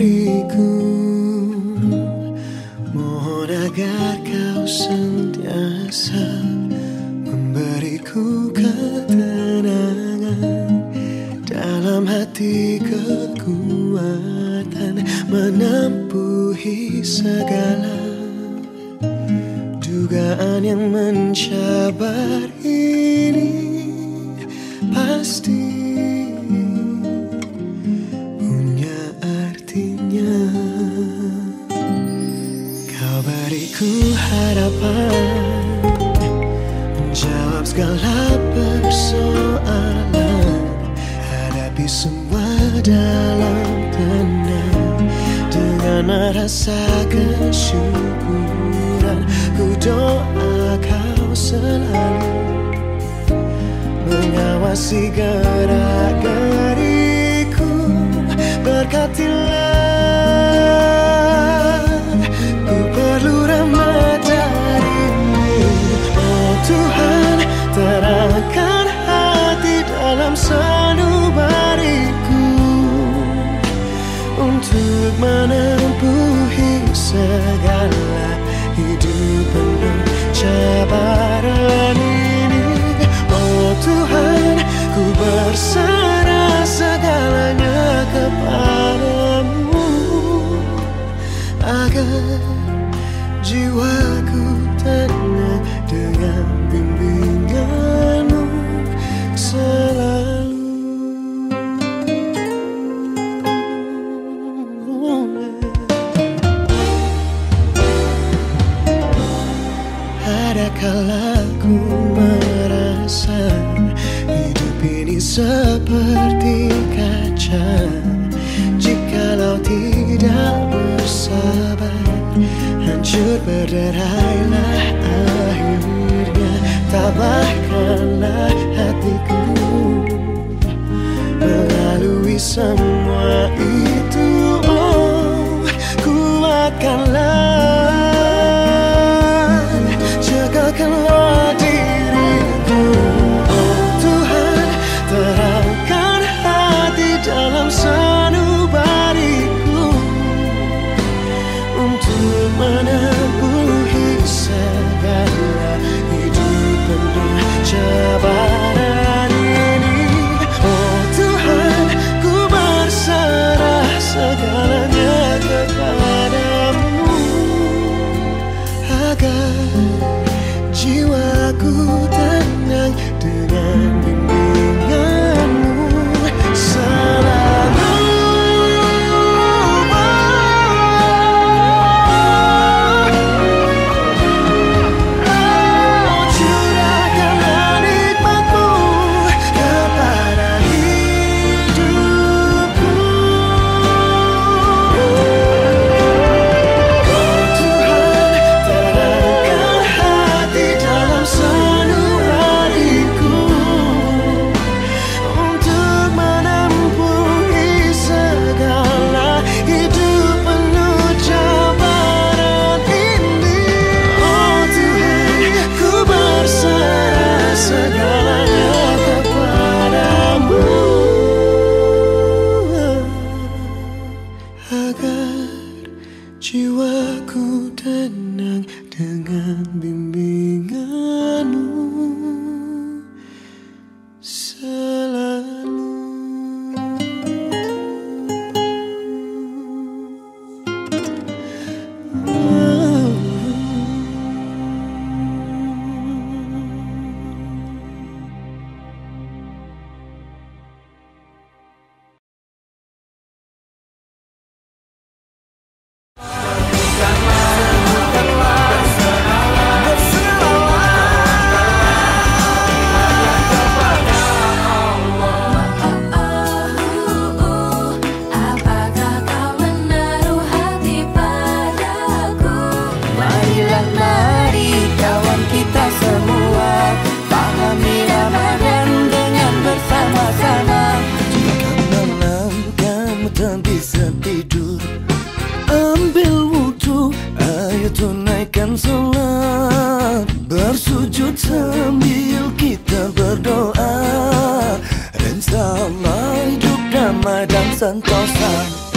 diriku. Mohon agar kau sentiasa memberiku ketenangan dalam hati, kekuatan menempuhi segala dugaan yang mencabar ini. Pasti punya artinya. Kau beriku harapan, menjawab segala persoalan, hadapi semua dalam tenang dengan merasa kesyukuran. Ku doa kau selalu mengawasi gerak-geriku. Berkatilah, ku perlu rahmat darimu. Oh Tuhan, terangkan hati dalam sanubariku untuk menempuhi segala hidup penuh cabaran ini. Oh Tuhan, ku berserah segalanya kepadamu, agar jiwaku tenang dengan bimbinganmu selalu. Ada kala ku merasa hidup ini seperti kaca, jikalau tidak bersabar hancur berderailah akhirnya. Tabahkanlah hatiku melalui semua itu. Oh, kuatkanlah, jagakanlah diriku. Oh Tuhan, terangkan hati dalam sanubariku untuk menempuhi segala hidup penuh cabaran ini. Oh Tuhan, ku berserah segalanya kepadamu, agar jiwaku tenang dengan bimbinganmu selalu. Oh, curahkanlah nikmat-Mu kepada hidupku. Oh Tuhan, terangkan hati dalam sanubariku untuk menempuhi segala hidup penuh cabaran ini. Oh Tuhan, ku berserah segalanya kepadamu, agar jiwaku tenang dengan bimbinganmu selalu. tunaikan salat, bersujud sambil kita berdoa, insya Allah hidup damai dan sentosa.